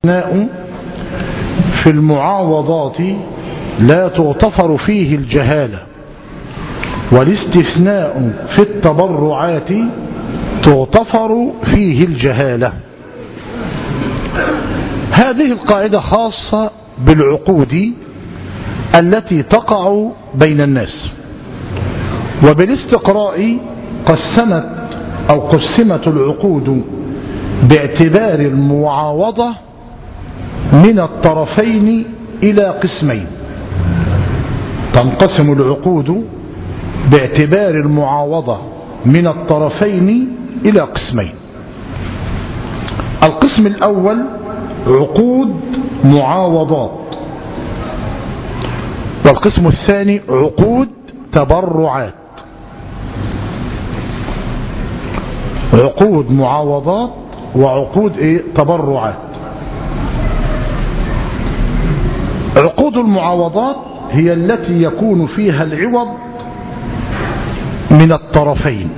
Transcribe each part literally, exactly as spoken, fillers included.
الاستثناء في المعاوضات لا تغتفر فيه الجهالة، والاستثناء في التبرعات تغتفر فيه الجهالة. هذه القاعدة خاصة بالعقود التي تقع بين الناس. وبالاستقراء قسمت أو قسمت العقود باعتبار المعاوضة من الطرفين إلى قسمين. تنقسم العقود باعتبار المعاوضة من الطرفين إلى قسمين. القسم الأول عقود معاوضات، والقسم الثاني عقود تبرعات. عقود معاوضات وعقود ايه تبرعات. عقود المعاوضات هي التي يكون فيها العوض من الطرفين.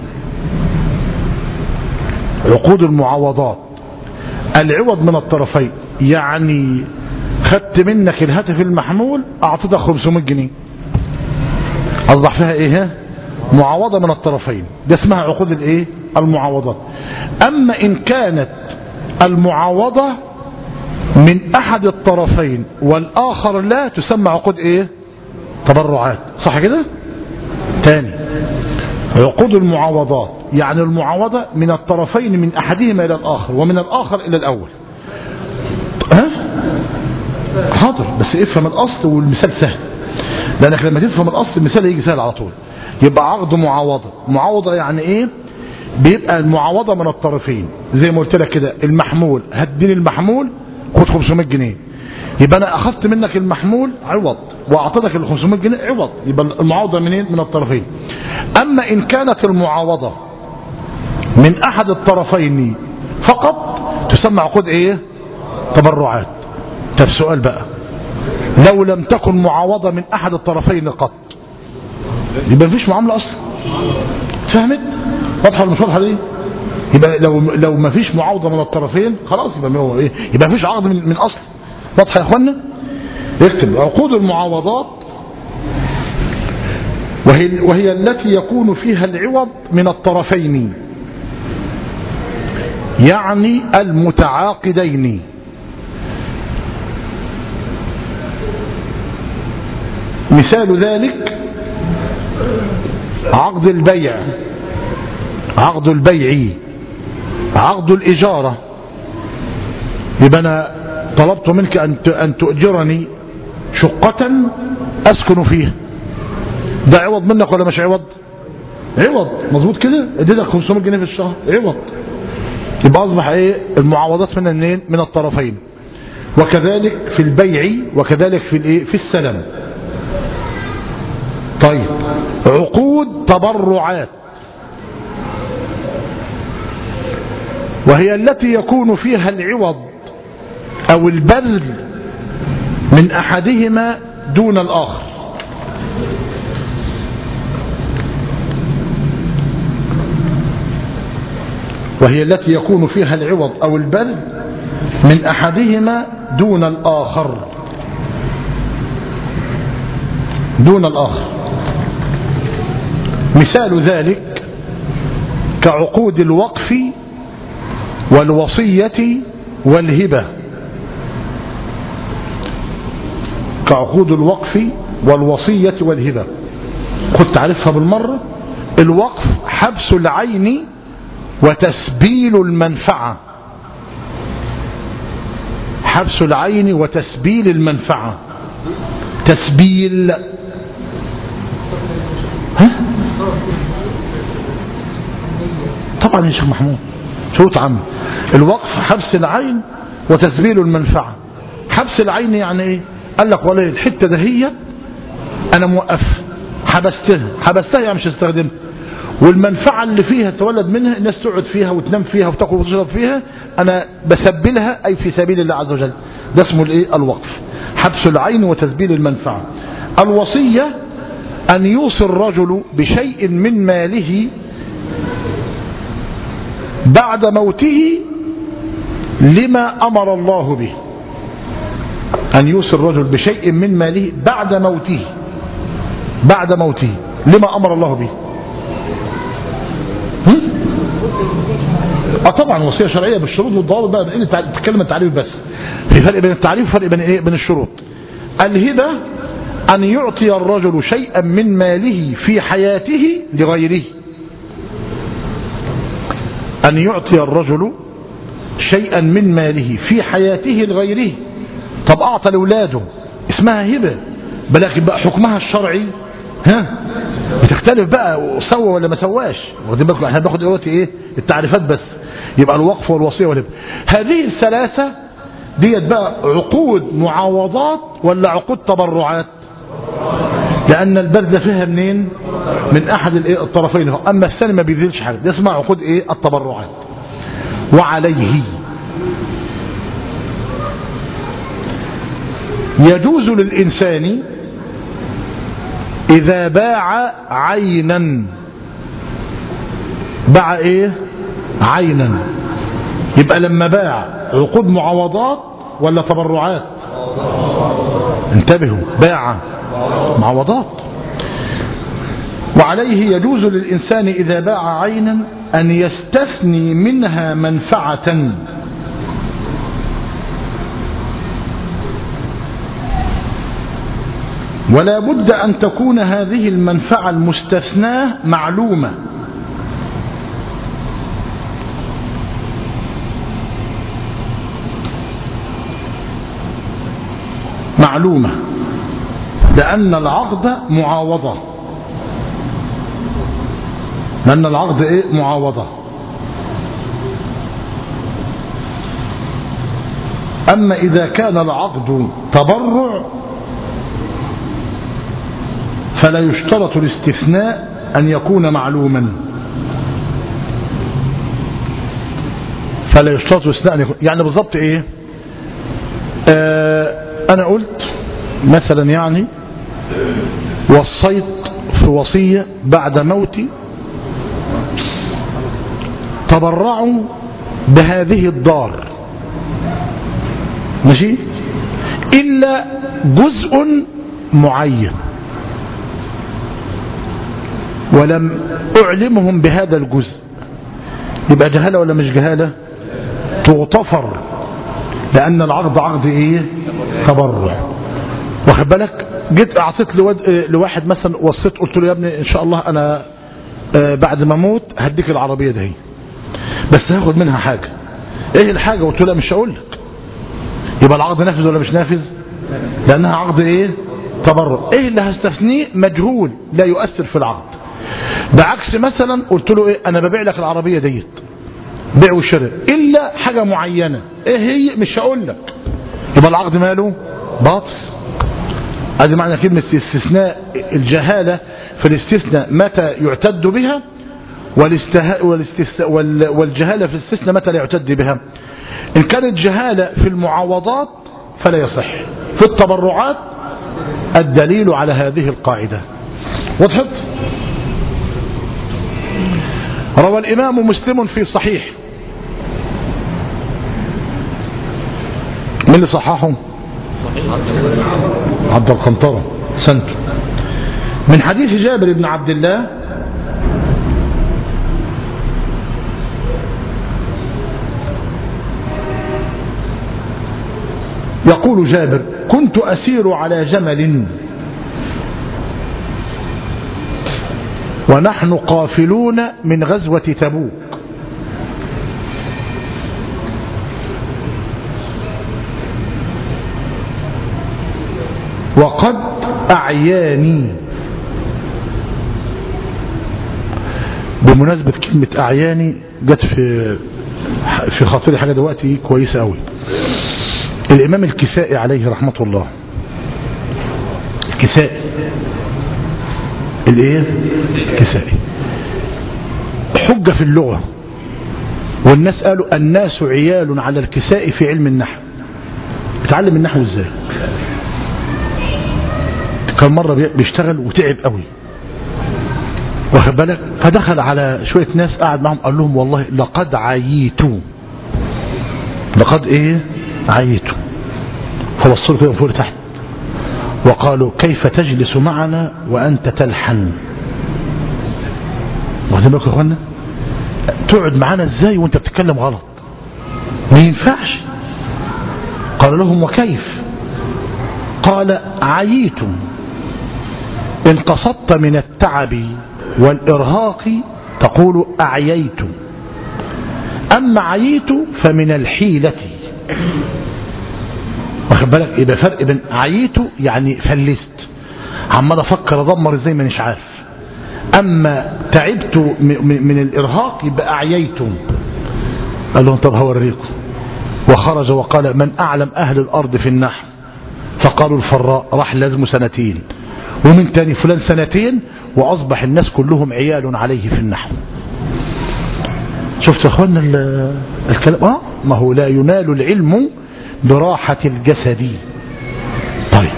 عقود المعاوضات العوض من الطرفين، يعني خدت منك الهاتف المحمول اعطيتك خمسمائة جنيه، اصبح فيها ايه؟ معاوضة من الطرفين. ده اسمها عقود الايه؟ المعاوضات. اما ان كانت المعاوضة من احد الطرفين والاخر لا، تسمى عقود ايه؟ تبرعات. صح كده؟ تاني، عقود المعاوضات يعني المعاوضة من الطرفين، من احدهما الى الاخر ومن الاخر الى الاول. ها؟ حاضر، بس افهم الاصل والمثال سهل، لانك لما تفهم الاصل المثال يجي سهل على طول. يبقى عقد معاوضة. معاوضة يعني ايه؟ بيبقى المعاوضة من الطرفين، زي ما قلت لك كده، المحمول هديني المحمول خد خمسمائة جنيه، يبقى انا اخذت منك المحمول عوض واعطيتك ال خمسمائة جنيه عوض، يبقى المعاوضة منين؟ من الطرفين. اما ان كانت المعاوضة من احد الطرفين فقط تسمى عقود ايه؟ تبرعات. طب سؤال بقى، لو لم تكن معاوضة من احد الطرفين قط يبقى مفيش معاملة اصلا. فهمت؟ واضحة ولا مش واضحة دي؟ يبقى لو لو مفيش معاوضة من الطرفين خلاص يبقى هو ايه؟ يبقى مفيش عقد من, من اصل. واضحة يا اخوانا؟ اكتب عقود المعاوضات وهي, وهي التي يكون فيها العوض من الطرفين، يعني المتعاقدين. مثال ذلك عقد البيع، عقد البيع، عقد الإجارة. يبقى أنا طلبت منك أن تؤجرني شقة أسكن فيها، ده عوض منك ولا مش عوض؟ عوض. مظبوط كده؟ اديتك خمسمائة جنيه في الشهر عوض. يبقى أصبح إيه؟ المعاوضات من منين؟ من الطرفين. وكذلك في البيع، وكذلك في الإيه؟ في السلم. طيب، عقود تبرعات وهي التي يكون فيها العوض أو البذل من أحدهما دون الآخر. وهي التي يكون فيها العوض أو البذل من أحدهما دون الآخر، دون الآخر. مثال ذلك كعقود الوقف والوصية والهبة. كعقود الوقف والوصية والهبة، كنت عارفها بالمرة. الوقف حبس العين وتسبيل المنفعة، حبس العين وتسبيل المنفعة. تسبيل، ها؟ طبعا يا شيخ محمود، شروط عامة. الوقف حبس العين وتسبيل المنفعة. حبس العين يعني ايه؟ قال لك والله الحتة دهية انا موقف، حبستها. حبستها يعني مش هستخدمها، والمنفعة اللي فيها تولد منها الناس تقعد فيها وتنام فيها وتاكل وتشرب فيها، انا بسبلها اي في سبيل الله عز وجل. ده اسمه الايه؟ الوقف. حبس العين وتسبيل المنفعة. الوصية ان يوصي الرجل بشيء من ماله بعد موته لما امر الله به. أن يوصي الرجل بشيء من ماله بعد موته بعد موته لما أمر الله به. اه طبعا وصية شرعية بالشروط والضوابط بقى إيه تتكلم التعريف بس في فرق بين التعريف وفرق بين ايه بين الشروط. الهبة أن يعطي الرجل شيئا من ماله في حياته لغيره أن يعطي الرجل شيئا من ماله في حياته لغيره. طب أعطى لأولاده اسمها هبة بلكن بقى حكمها الشرعي ها بتختلف بقى سوى ولا ما سواش. واخدين بالكم احنا بناخد دلوقتي ايه التعريفات بس. يبقى الوقف والوصية والهبة هذه الثلاثة ديت بقى عقود معاوضات ولا عقود تبرعات؟ لأن البذل فيها منين؟ من أحد الطرفين. أما الثاني ما بيبذلش حاجة دي اسمها عقود ايه التبرعات. وعليه يجوز للإنسان إذا باع عينا باع إيه عينا يبقى لما باع عقود معاوضات ولا تبرعات؟ انتبهوا باع معاوضات. وعليه يجوز للإنسان إذا باع عينا أن يستثني منها منفعة ولا بد أن تكون هذه المنفعة المستثناة معلومة. معلومة لأن العقد معاوضة لأن العقد إيه معاوضة. أما إذا كان العقد تبرع فلا يشترط الاستثناء أن يكون معلوما فلا يشترط الاستثناء أن يكون يعني بالضبط إيه آه أنا قلت مثلا يعني وصيت في وصية بعد موتي تبرعوا بهذه الدار ماشي إلا جزء معين ولم أعلمهم بهذا الجزء يبقى جهالة ولا مش جهالة؟ تغتفر لأن العقد عقد إيه تبرع. واخد بالك جيت أعطيت لواحد مثلا وصيت قلت له يا ابني إن شاء الله أنا بعد ما أموت هديك العربية دي بس هاخد منها حاجة. إيه الحاجة؟ قلت له لا مش هقول لك. يبقى العقد نافذ ولا مش نافذ؟ لأنها عقد إيه تبرع. إيه اللي هستثنيه؟ مجهول لا يؤثر في العقد. بعكس مثلا قلت له ايه انا ببيع لك العربية ديت بيع وشراء الا حاجة معينة ايه هي مش هقول لك يبقى العقد ماله باطل. هذا معنى كلمة استثناء الجهالة في الاستثناء متى يعتد بها والجهالة في الاستثناء متى لا يعتد بها. ان كانت جهالة في المعاوضات فلا يصح. في التبرعات الدليل على هذه القاعدة. وضحت؟ روى الإمام مسلم في صحيح من اللي صححه؟ عبد القنطرة سنت من حديث جابر بن عبد الله يقول جابر كنت أسير على جمل ونحن قافلون من غزوة تبوك وقد أعياني. بمناسبة كلمة أعياني جت في في خاطري حاجة دلوقتي كويسة قوي. الإمام الكسائي عليه رحمة الله الكسائي الايه الكسائي حجة في اللغة والناس قالوا الناس عيال على الكسائي في علم النحو. اتعلم النحو ازاي؟ كان مرة بيشتغل وتعب قوي واخد بالك فدخل على شوية ناس قاعد معهم قال لهم والله لقد عييتوا لقد ايه عييتوا فوصلوا كده فوق تحت وقالوا كيف تجلس معنا وأنت تلحن؟ واخدين بالكم يا اخوانا؟ تقعد معانا ازاي وانت بتتكلم غلط؟ ما ينفعش. قال لهم وكيف؟ قال عييتم إن قصدت من التعب والإرهاق تقول أعييت، أما عييت فمن الحيلة. واخد بالك؟ يبقى فرق بين عييت يعني فلست، عمال افكر ادمر ازاي ما مش عارف، اما تعبت من الارهاق يبقى اعييت. قال لهم طب هوريكم. وخرج وقال من اعلم اهل الارض في النحو؟ فقالوا الفراء، راح لازمه سنتين، ومن تاني فلان سنتين، واصبح الناس كلهم عيال عليه في النحو. شفت يا اخوانا الكلام؟ اه ما هو لا ينال العلم براحة الجسد. طيب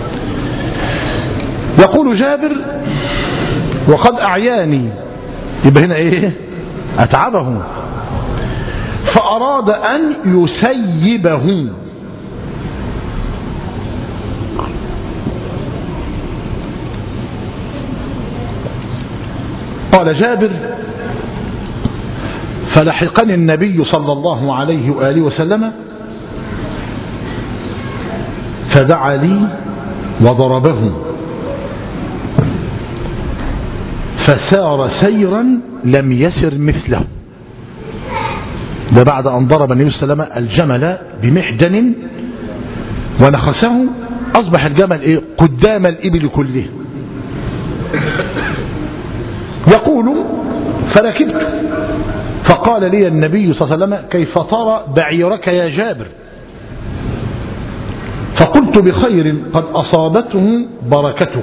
يقول جابر وقد أعياني، يبقى هنا ايه؟ أتعبه، فأراد أن يسيبه. قال جابر فلحقني النبي صلى الله عليه وآله وسلم فدعا لي وضربه فسار سيرا لم يسر مثله. ده بعد أن ضرب النبي صلى الله عليه وسلم الجمل بمحجن ونخسه، أصبح الجمل إيه؟ قدام الإبل كله. يقول فركبت فقال لي النبي صلى الله عليه وسلم كيف ترى بعيرك يا جابر؟ فقلت بخير قد أصابته بركتك.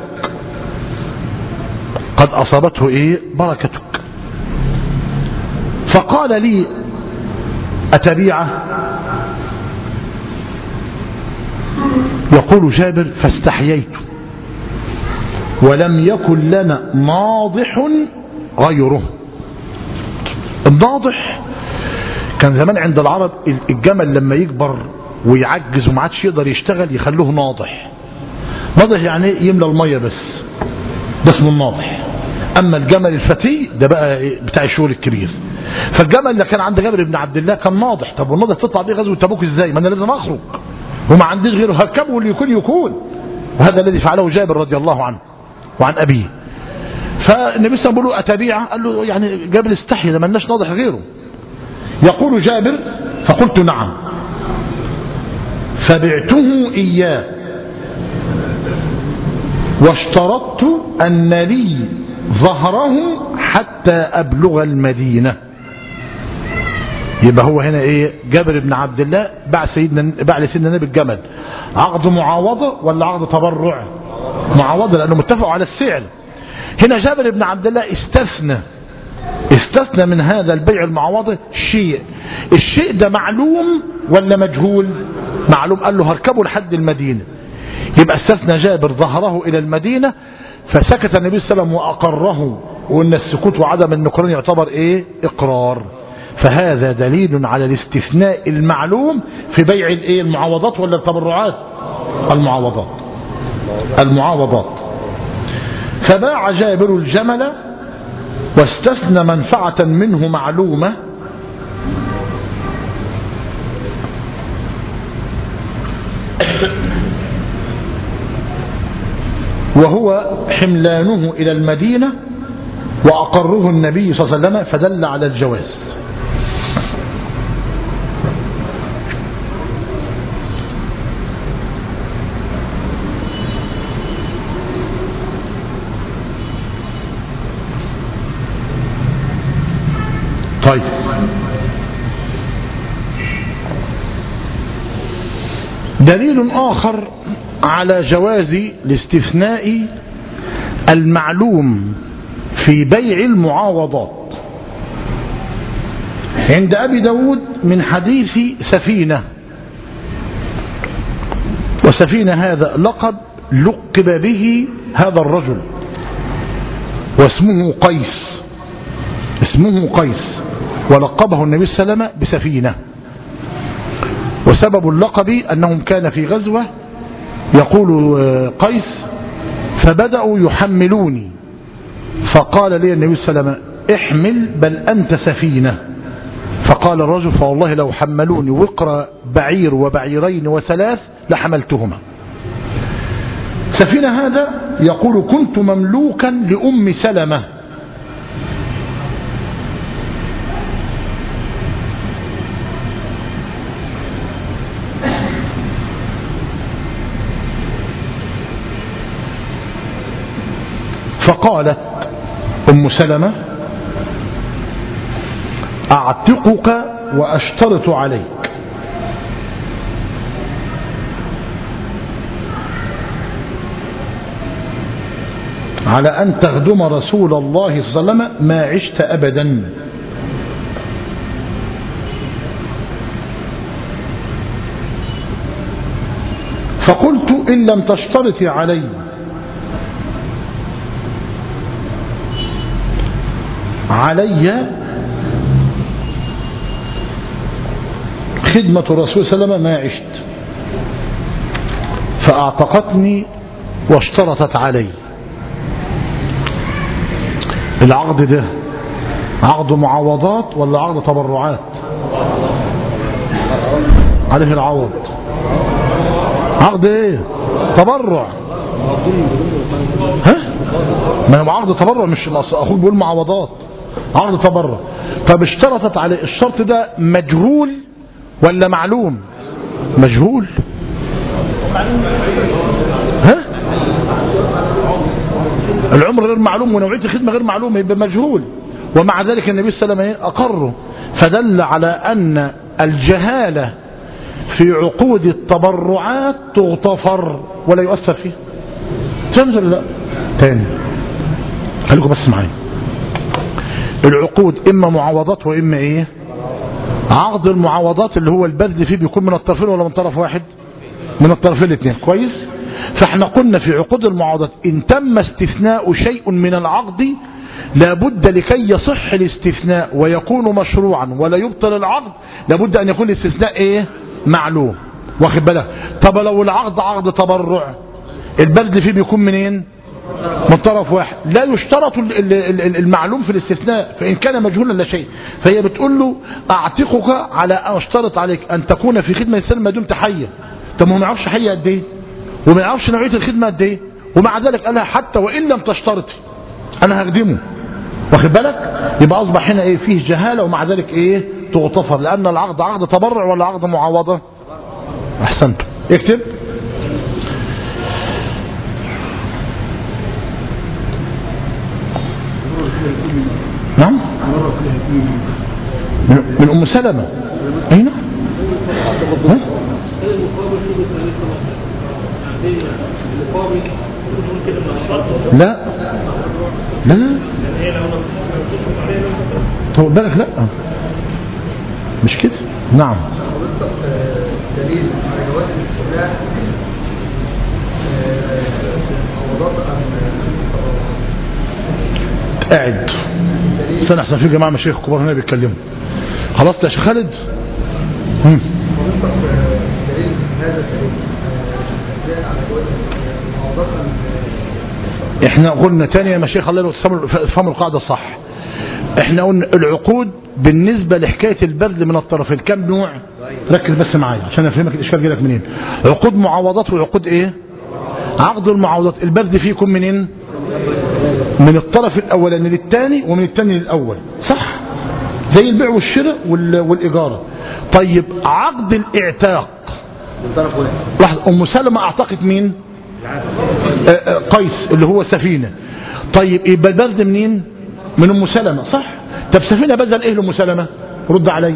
قد أصابته إيه؟ بركتك. فقال لي أتبيعه؟ يقول جابر فاستحييت ولم يكن لنا ناضح غيره. الناضح كان زمان عند العرب الجمل لما يكبر ويعجز وما عادش يقدر يشتغل يخلوه ناضح. ناضح يعني يملى المية بس، ده اسمه الناضح. اما الجمل الفتي ده بقى بتاع الشغل الكبير. فالجمل اللي كان عند جابر بن عبد الله كان ناضح. طب والناضح تطلع بيه غزوة تبوك ازاي؟ ما انا لازم اخرج وما عنديش غيره، هركبه واللي يكون يكون. وهذا الذي فعله جابر رضي الله عنه وعن ابيه. فالنبي صلى الله عليه وسلم بيقول له اتبيعه؟ قال له يعني جابر استحي، ده ما لناش ناضح غيره. يقول جابر فقلت نعم فبعته إياه واشترطت أن لي ظهره حتى أبلغ المدينة. يبقى هو هنا إيه؟ جابر بن عبد الله باع سيدنا باع لسيدنا النبي الجمل عقد معاوضة ولا عقد تبرع؟ معاوضة، لأنه متفقوا على السعر. هنا جابر بن عبد الله استثنى استثنى من هذا البيع المعاوضة شيء. الشيء ده معلوم ولا مجهول؟ معلوم. قال له هركبه لحد المدينة، يبقى استثنى جابر ظهره إلى المدينة. فسكت النبي صلى الله عليه وسلم وأقره، وأن السكوت وعدم النكران يعتبر إيه؟ إقرار. فهذا دليل على الاستثناء المعلوم في بيع الإيه؟ المعاوضات ولا التبرعات؟ المعاوضات. المعاوضات. فباع جابر الجمل واستثنى منفعة منه معلومة وهو حملانه إلى المدينة، وأقره النبي صلى الله عليه وسلم فدل على الجواز. طيب دليل آخر على جواز الاستثناء المعلوم في بيع المعاوضات عند أبي داود من حديث سفينة. وسفينة هذا لقب لقب به هذا الرجل واسمه قيس، اسمه قيس ولقبه النبي صلى الله عليه وسلم بسفينة. وسبب اللقب أنهم كان في غزوة يقول قيس فبدأوا يحملوني فقال لي النبي صلى الله عليه وسلم احمل بل أنت سفينة. فقال الرجل فوالله لو حملوني وقر بعير وبعيرين وثلاث لحملتهما. سفينة هذا يقول كنت مملوكا لأم سلمة فقالت أم سلمة أعتقك وأشترط عليك على أن تخدم رسول الله صلى الله عليه وسلم ما عشت أبدا. فقلت إن لم تشترطي علي علي خدمة الرسول صلى الله عليه وسلم ما عشت. فأعتقتني واشترطت علي. العقد ده عقد معاوضات ولا عقد تبرعات؟ عليه العوض. عقد ايه؟ تبرع. ها؟ ما هو عقد تبرع، مش اخوك بيقول معاوضات، عقد تبرع. طب اشترطت عليه، الشرط ده مجهول ولا معلوم؟ مجهول. ها؟ العمر غير معلوم ونوعية الخدمة غير معلومة، يبقى مجهول. ومع ذلك النبي صلى الله عليه وسلم أقره، فدل على أن الجهالة في عقود التبرعات تغتفر ولا يؤثر فيه. تنزل ولا لا؟ تاني خليكم بس معايا. العقود إما معاوضات وإما إيه؟ عقد المعاوضات اللي هو البذل فيه بيكون من الطرفين ولا من طرف واحد؟ من الطرفين الاثنين. كويس؟ فاحنا قلنا في عقود المعاوضات إن تم استثناء شيء من العقد لابد لكي يصح الاستثناء ويكون مشروعا ولا يبطل العقد لابد أن يكون الاستثناء إيه؟ معلوم. واخد بالك؟ طب لو العقد عقد تبرع البذل فيه بيكون منين؟ من طرف واحد، لا يشترط المعلوم في الاستثناء، فإن كان مجهولا لا شيء. فهي بتقول له أعتقك على أن أشترط عليك أن تكون في خدمة السلم ما دمت حية. طب ما نعرفش حية قد ايه وما نعرفش نوعية الخدمة قد ايه، ومع ذلك قالها حتى وإن لم تشترطي أنا هخدمه. واخد بالك؟ يبقى أصبح هنا إيه؟ فيه جهالة ومع ذلك إيه؟ تغتفر، لأن العقد عقد تبرع ولا عقد معاوضة؟ أحسنت. اكتب. نعم من أم سلمة. أي نعم. لا لا لا طب بالك لا مش كده. نعم دليل على جواز الاستثناء قاعد استنى احسن في جماعه مشايخ كبار هنا بيتكلموا. خلاص يا شيخ خالد. امم احنا قلنا تاني يا مشايخ الله يفهموا القاعده الصح. احنا قلنا العقود بالنسبه لحكايه البذل من الطرفين كم نوع؟ ركز بس معايا عشان افهمك الاشكال جاي لك منين. عقود معاوضات وعقود ايه؟ عقد المعاوضات البذل فيه يكون منين؟ من الطرف الاولاني للثاني ومن الثاني للاول، صح؟ زي البيع والشراء والاجاره. طيب عقد الاعتاق لحظه، ام سلمة اعتقت مين؟ قيس اللي هو سفينه. طيب يبقى البذل منين؟ من ام سلمة، صح؟ طب سفينه بذل ايه لام سلمة؟ رد علي.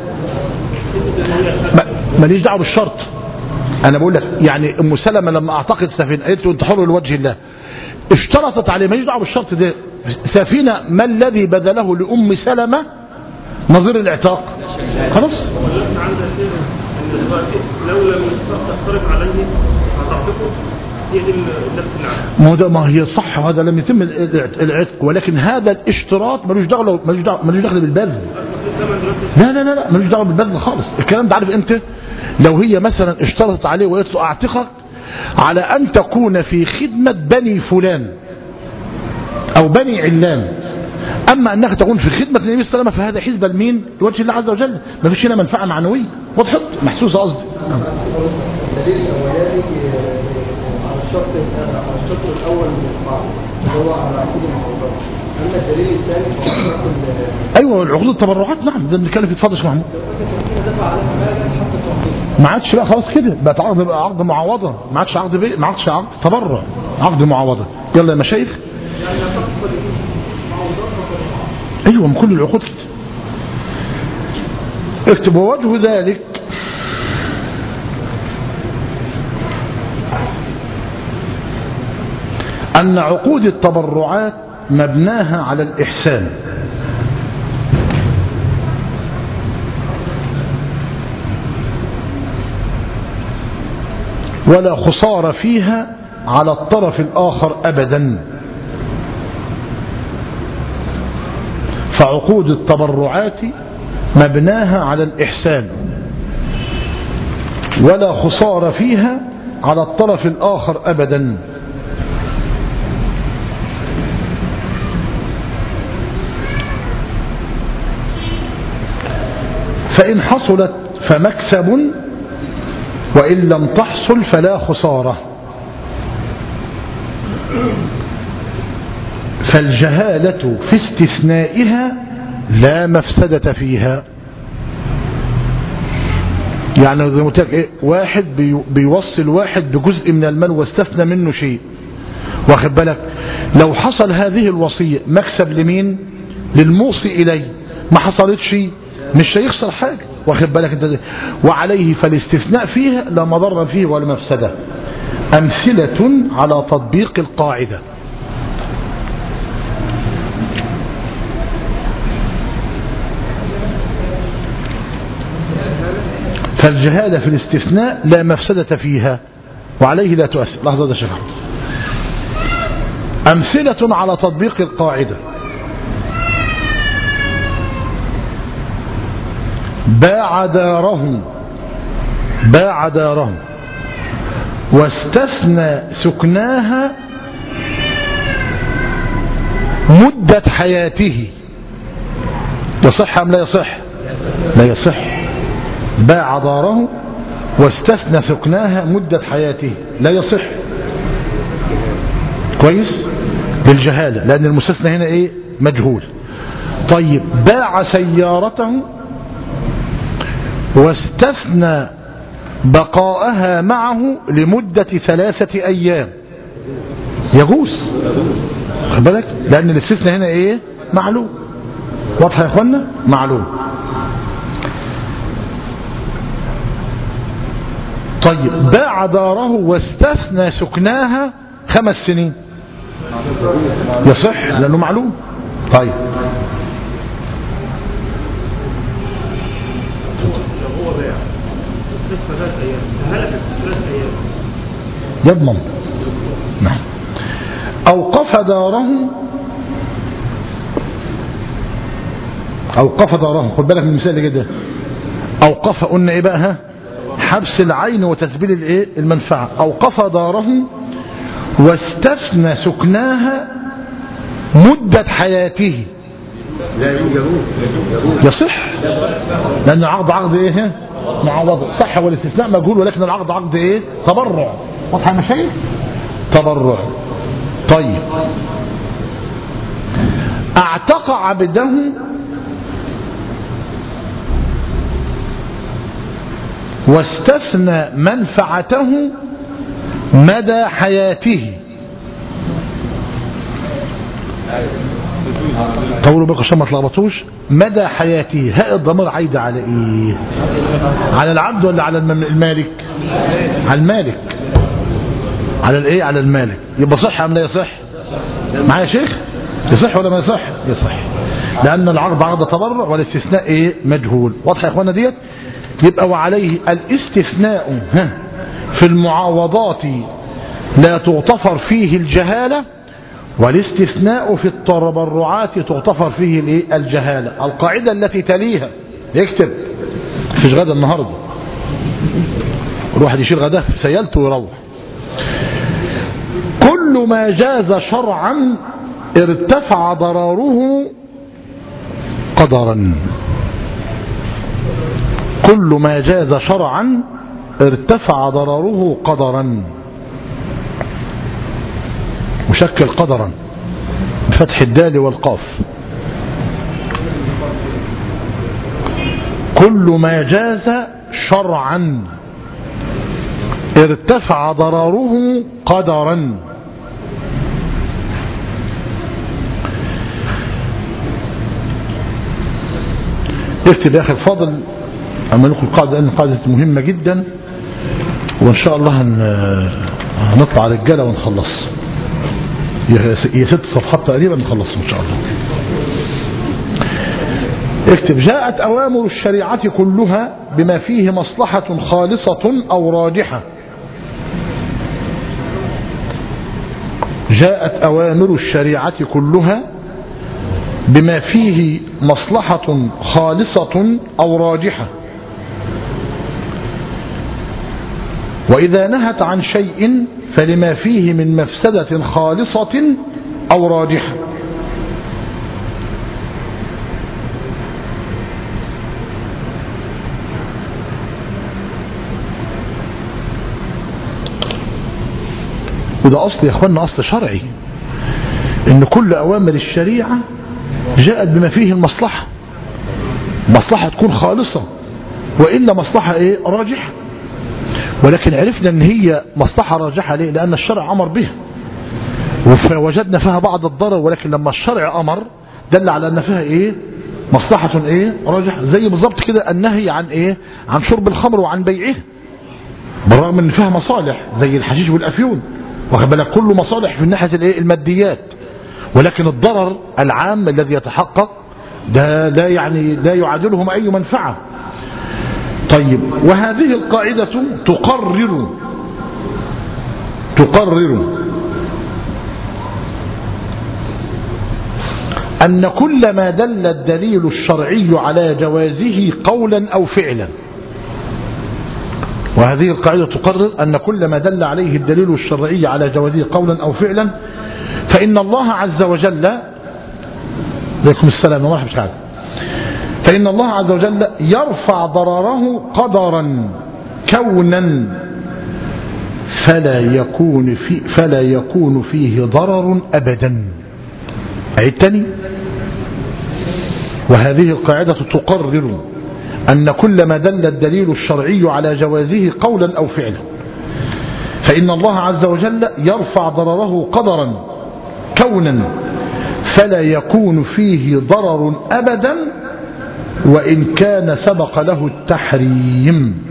ماليش دعوه بالشرط، انا بقول لك يعني ام سلمة لما اعتقد سفينه قالت له انت حر لوجه الله اشترطت عليه، ماليش دعوه بالشرط ده. سفينه ما الذي بذله لام سلمة نظير الاعتاق؟ خلاص لو لم تقترب عليه هتعتقه. هي دي نفس العقد. ما هي صح وهذا لم يتم العتق، ولكن هذا الاشتراط ملوش دخل ملوش دخل ملوش دخل بالبذل. لا لا لا لا ملوش دخل بالبذل خالص. الكلام ده عارف امتى؟ لو هي مثلا اشترطت عليه وقالت له اعتقك على ان تكون في خدمة بني فلان او بني علان، اما انك تكون في خدمة النبي صلى الله عليه وسلم فهذا حسبة لمين؟ لوجه الله عز وجل، ما فيش هنا منفعة معنوية، وضحت محسوسة قصدي. الدليل الاولاني على الشرط على الشرط الاول من القاعده اللي هو على عقود المعوضات، اما الدليل الثاني ايوه العقود التبرعات. نعم ده بنتكلم في اتفضل يا محمود. ما عادش بقى خلاص كده بقت عقد بقى عقد معاوضه، ما عادش عقد بيه، ما عادش عقد تبرع، عقد معاوضه. يلا يا مشايخ. ايوه من كل العقود كده. اكتب ووجه ذلك أن عقود التبرعات مبناها على الإحسان، ولا خسارة فيها على الطرف الآخر أبدا. فعقود التبرعات مبناها على الإحسان ولا خسارة فيها على الطرف الآخر أبدا. فإن حصلت فمكسب وإن لم تحصل فلا خسارة. فالجهالة في استثنائها لا مفسدة فيها. يعني زي ما قلت لك ايه، واحد بيوصل واحد بجزء من المال واستثنى منه شيء، واخد بالك، لو حصل هذه الوصية مكسب لمين؟ للموصي إليه، ما حصلتش مش هيخسر حاجة، واخد بالك انت. وعليه فالاستثناء فيها لا مضر فيه ولا مفسدة. أمثلة على تطبيق القاعدة. فالجهالة في الاستثناء لا مفسدة فيها وعليه لا تؤثر. لحظة ده شكرا. أمثلة على تطبيق القاعدة: باع داره باع داره واستثنى سكناها مدة حياته. يصح أم لا يصح؟ لا يصح. باع داره واستثنى سكناها مدة حياته لا يصح. كويس؟ بالجهالة، لأن المستثنى هنا إيه؟ مجهول. طيب باع سيارته واستثنى بقاءها معه لمدة ثلاثة أيام، يجوز، خد بالك، لأن الاستثناء هنا إيه؟ معلوم. واضح يا إخوانا؟ معلوم. طيب باع داره واستثنى سكناها خمس سنين، يصح لأنه معلوم. طيب يضمن. نعم. أوقف داره أوقف داره خد بالك من المثال اللي جدا. أوقف قلنا إيه بقى؟ ها، حبس العين وتسبيل الإيه؟ المنفعة. أوقف داره واستثنى سكناها مدة حياته، يصح لأن العقد عقد إيه؟ معوضة. صح، والاستثناء مجهول، ولكن العقد عقد إيه؟ تبرع. واضح يا مشايخ؟ تبرع. طيب اعتق عبده واستثنى منفعته مدى حياته. طولوا بالكم عشان ما تلخبطوش. مدى حياته، هاء الضمير عايده على ايه؟ على العبد ولا على المالك؟ على المالك. على الايه؟ على المالك. يبقى صح ام لا يصح؟ معايا يا شيخ؟ يصح ولا ما يصح؟ يصح، لان العقد عقد تبرع والاستثناء ايه؟ مجهول. واضح يا اخوانا ديت؟ يبقى وعليه الاستثناء في المعاوضات لا تغتفر فيه الجهالة، والاستثناء في التبرعات تغتفر فيه الايه؟ الجهالة. القاعدة التي تليها، يكتب، مفيش غدا النهارده، الواحد يشيل غداه في سيالته ويروح. كل ما جاز شرعا ارتفع ضرره قدرا. كل ما جاز شرعا ارتفع ضرره قدرا، مشكل قدرا بفتح الدال والقاف. كل ما جاز شرعا ارتفع ضرره قدرا. اكتب يا اخي الفاضل، اعمل لكم القاعده لان القاعده مهمه جدا، وان شاء الله هنطلع رجاله ونخلص. هي ست صفحات تقريبا نخلص ان شاء الله. اكتب: جاءت اوامر الشريعه كلها بما فيه مصلحه خالصه او راجحه. جاءت اوامر الشريعه كلها بما فيه مصلحة خالصة أو راجحة، وإذا نهت عن شيء فلما فيه من مفسدة خالصة أو راجحة. وده أصل يا أخوانا، أصل شرعي، إن كل أوامر الشريعة جاءت بما فيه المصلحة، مصلحة تكون خالصة، وإلا مصلحة إيه؟ راجحة. ولكن عرفنا أن هي مصلحة راجحة ليه؟ لأن الشرع أمر بها، ووجدنا فيها بعض الضرر، ولكن لما الشرع أمر دل على أن فيها إيه؟ مصلحة إيه؟ راجحة. زي بالضبط كده النهي عن إيه؟ عن شرب الخمر وعن بيعه، بالرغم أن فيها مصالح زي الحشيش والأفيون، واخد بالك، كله مصالح في الناحية الإيه؟ الماديات، ولكن الضرر العام الذي يتحقق ده لا يعني لا يعادلهم أي منفعة. طيب، وهذه القاعدة تقرر تقرر أن كل ما دل الدليل الشرعي على جوازه قولا أو فعلا. وهذه القاعدة تقرر أن كل ما دل عليه الدليل الشرعي على جوازه قولا أو فعلا فإن الله عز وجل، عليكم السلام ورحمة الله، فإن الله عز وجل يرفع ضرره قدرا كونا فلا يكون في فلا يكون فيه ضرر أبدا. أعيد تاني: وهذه القاعدة تقرر أن كل ما دل الدليل الشرعي على جوازه قولا أو فعلا فإن الله عز وجل يرفع ضرره قدرا كونا فلا يكون فيه ضرر أبدا وإن كان سبق له التحريم.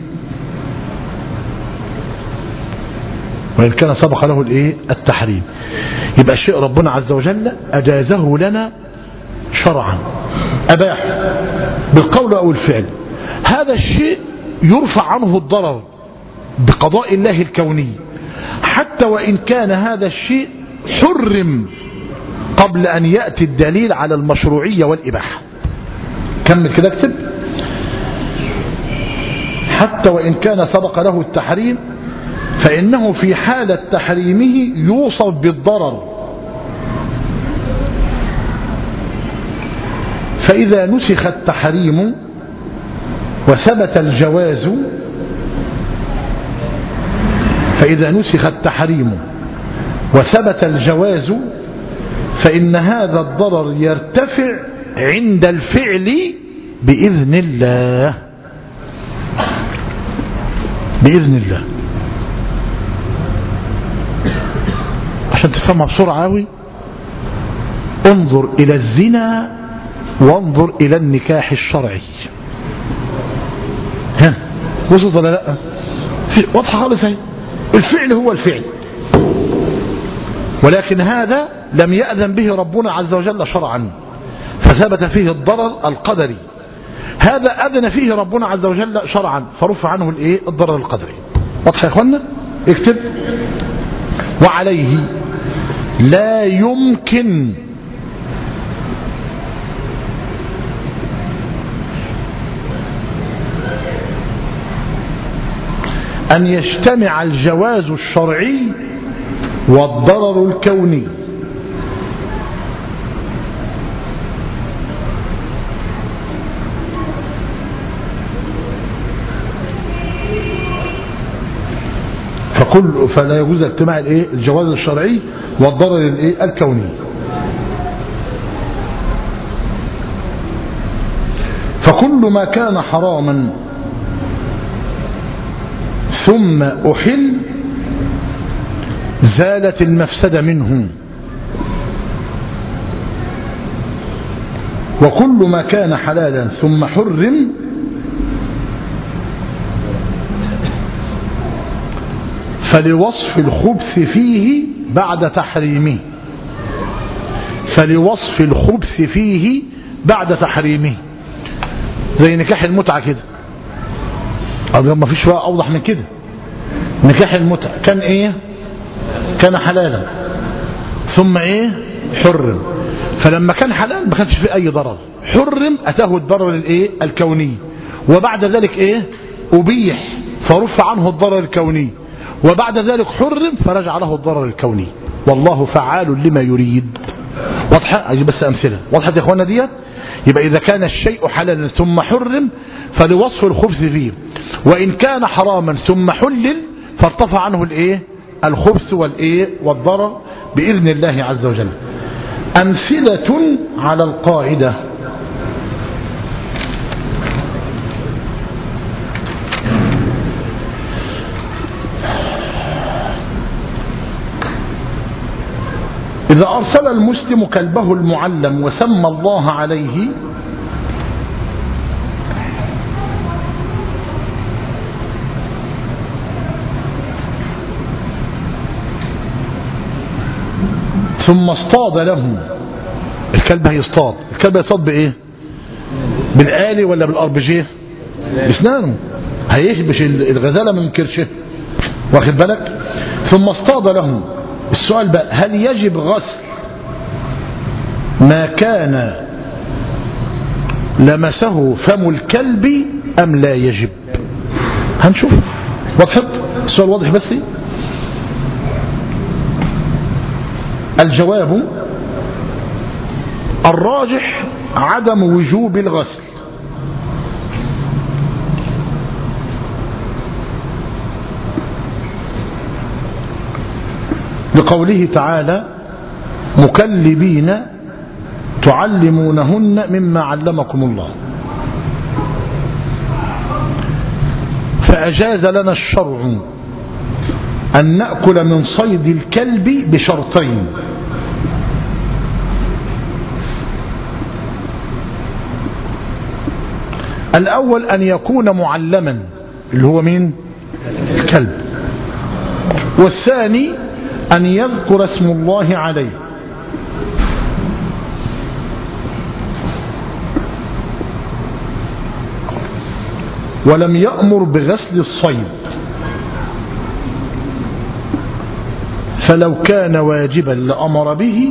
وإن كان سبق له الإيه؟ التحريم. يبقى الشيء ربنا عز وجل أجازه لنا شرعا، أباح بالقول أو الفعل، هذا الشيء يرفع عنه الضرر بقضاء الله الكوني، حتى وإن كان هذا الشيء حرم قبل أن يأتي الدليل على المشروعية والإباحة. كمل كده اكتب: حتى وإن كان سبق له التحريم فإنه في حالة تحريمه يوصف بالضرر، فإذا نسخ التحريم وثبت الجواز فإذا نسخ التحريم وثبت الجواز فإن هذا الضرر يرتفع عند الفعل بإذن الله. بإذن الله. عشان تفهمها بسرعة قوي، انظر إلى الزنا وانظر إلى النكاح الشرعي. ها وصلت ولا لا؟ واضحة خالص اهي. الفعل هو الفعل، ولكن هذا لم يأذن به ربنا عز وجل شرعا فثبت فيه الضرر القدري. هذا أذن فيه ربنا عز وجل شرعا فرفع عنه الايه؟ الضرر القدري. واضح يا اخوانا؟ اكتب: وعليه لا يمكن أن يجتمع الجواز الشرعي والضرر الكوني. فكل فلا يجوز اجتماع الايه الجواز الشرعي والضرر الايه الكوني. فكل ما كان حراما ثم أحل زالت المفسدة منه، وكل ما كان حلالا ثم حرم فلوصف الخبث فيه بعد تحريمه فلوصف الخبث فيه بعد تحريمه زي نكاح المتعة كده. ما فيش بقى أوضح من كده. نكاح المتعة كان إيه؟ كان حلالا ثم إيه؟ حرم. فلما كان حلال ما كانش فيه أي ضرر، حرم أتاه الضرر الإيه؟ الكوني، وبعد ذلك إيه؟ أبيح فرفع عنه الضرر الكوني، وبعد ذلك حرم فرجع له الضرر الكوني. والله فعال لما يريد. واضحة؟ أجيب بس أمثلة واضحة يا إخوانا ديت. يبقى إذا كان الشيء حلالا ثم حرم فلوصف الخبث فيه، وإن كان حراما ثم حلل فارتفع عنه الإيه؟ الخبث والإيه؟ والضرر بإذن الله عز وجل. أمثلة على القاعدة: إذا أرسل المسلم كلبه المعلم وسمى الله عليه ثم اصطاد له، الكلب هيصطاد، الكلب هيصطاد بإيه؟ بالآلي ولا بالأربجيه؟ بسنانه، هيخبش الغزالة من كرشه، واخد بالك؟ ثم اصطاد له. السؤال بقى: هل يجب غسل ما كان لمسه فم الكلب أم لا يجب؟ هنشوف. وضحت؟ السؤال واضح بس. الجواب: الراجح عدم وجوب الغسل، لقوله تعالى: مكلبين تعلمونهن مما علمكم الله. فأجاز لنا الشرع أن نأكل من صيد الكلب بشرطين: الأول أن يكون معلما اللي هو مين؟ الكلب. والثاني أن يذكر اسم الله عليه. ولم يأمر بغسل الصيد، فلو كان واجبا لأمر به،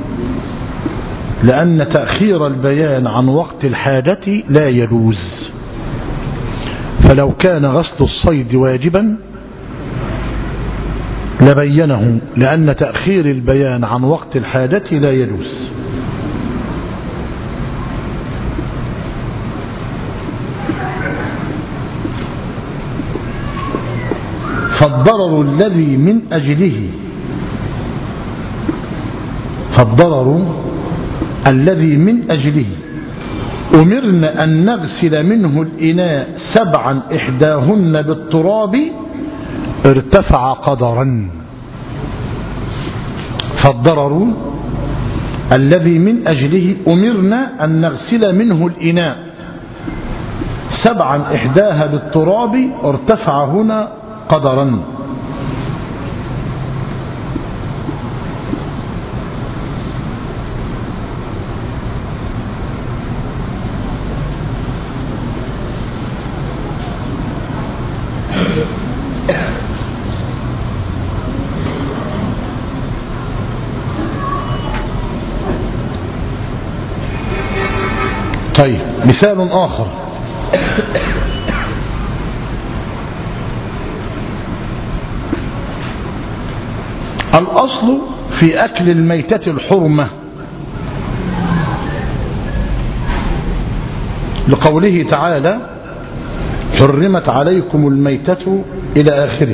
لأن تأخير البيان عن وقت الحاجة لا يجوز. فلو كان غسل الصيد واجبا لبينه، لأن تأخير البيان عن وقت الحاجة لا يجوز. فالضرر الذي من أجله فالضرر الذي من أجله أمرنا أن نغسل منه الإناء سبعا إحداهن بالتراب ارتفع قدرا. فالضرر الذي من أجله أمرنا أن نغسل منه الإناء سبعا إحداها بالتراب ارتفع هنا قدرا. طيب، مثال آخر: الأصل في أكل الميتة الحرمة لقوله تعالى حرمت عليكم الميتة إلى آخره.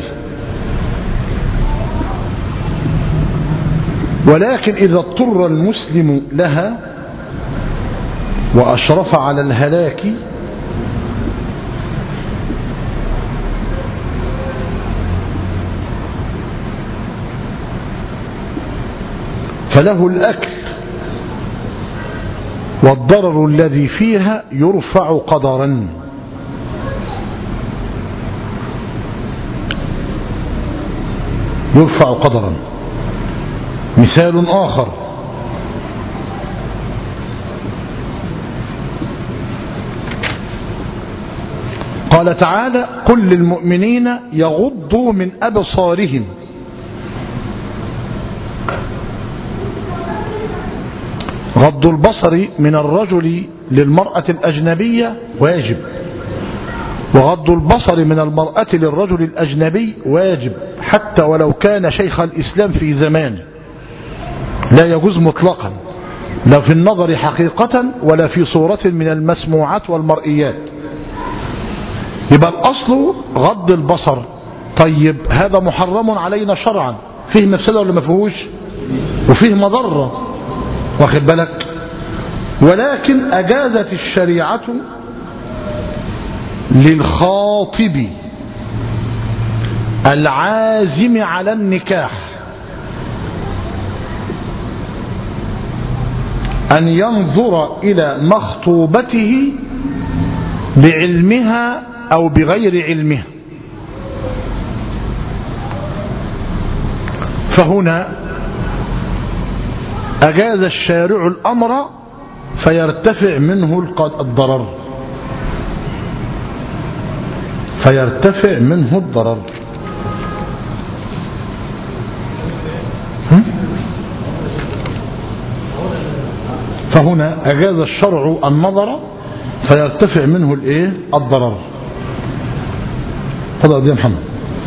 ولكن إذا اضطر المسلم لها وأشرف على الهلاك فله الأكل، والضرر الذي فيها يرفع قدرا. يرفع قدرا. مثال آخر: قال تعالى قل للمؤمنين يغضوا من أبصارهم. غض البصر من الرجل للمرأة الأجنبية واجب، وغض البصر من المرأة للرجل الأجنبي واجب، حتى ولو كان شيخ الإسلام في زمانه، لا يجوز مطلقا، لا في النظر حقيقة ولا في صورة من المسموعات والمرئيات. يبقى الأصل غض البصر. طيب هذا محرم علينا شرعا، فيه مفسدة ولا ما فيهوش؟ وفيه مضرة، واخد بالك؟ ولكن أجازت الشريعة للخاطب العازم على النكاح أن ينظر إلى مخطوبته بعلمها أو بغير علمها. فهنا أجاز الشارع الأمر فيرتفع منه الضرر، فيرتفع منه الضرر. فهنا أجاز الشرع النظر فيرتفع منه الايه الضرر. تفضل يا محمد.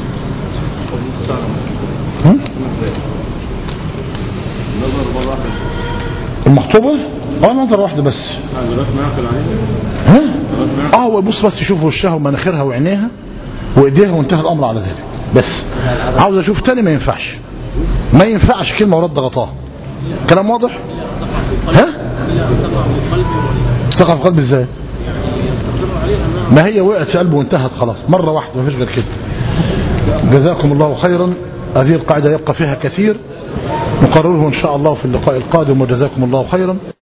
المخطوبة اه نظر واحدة بس. ها اه هو بص بس يشوف وشها ومناخيرها وعينيها وايديها وانتهى الامر على ذلك بس. عاوز اشوف تاني ما ينفعش، ما ينفعش كلمة ورد غطاها. كلام واضح؟ ها تقع في قلبي ازاي؟ ما هي وقعت في قلبه وانتهت خلاص مرة واحدة، ما فيش غير كده. جزاكم الله خيرا. هذه القاعدة يبقى فيها كثير، نقرره إن شاء الله في اللقاء القادم، وجزاكم الله خيرا.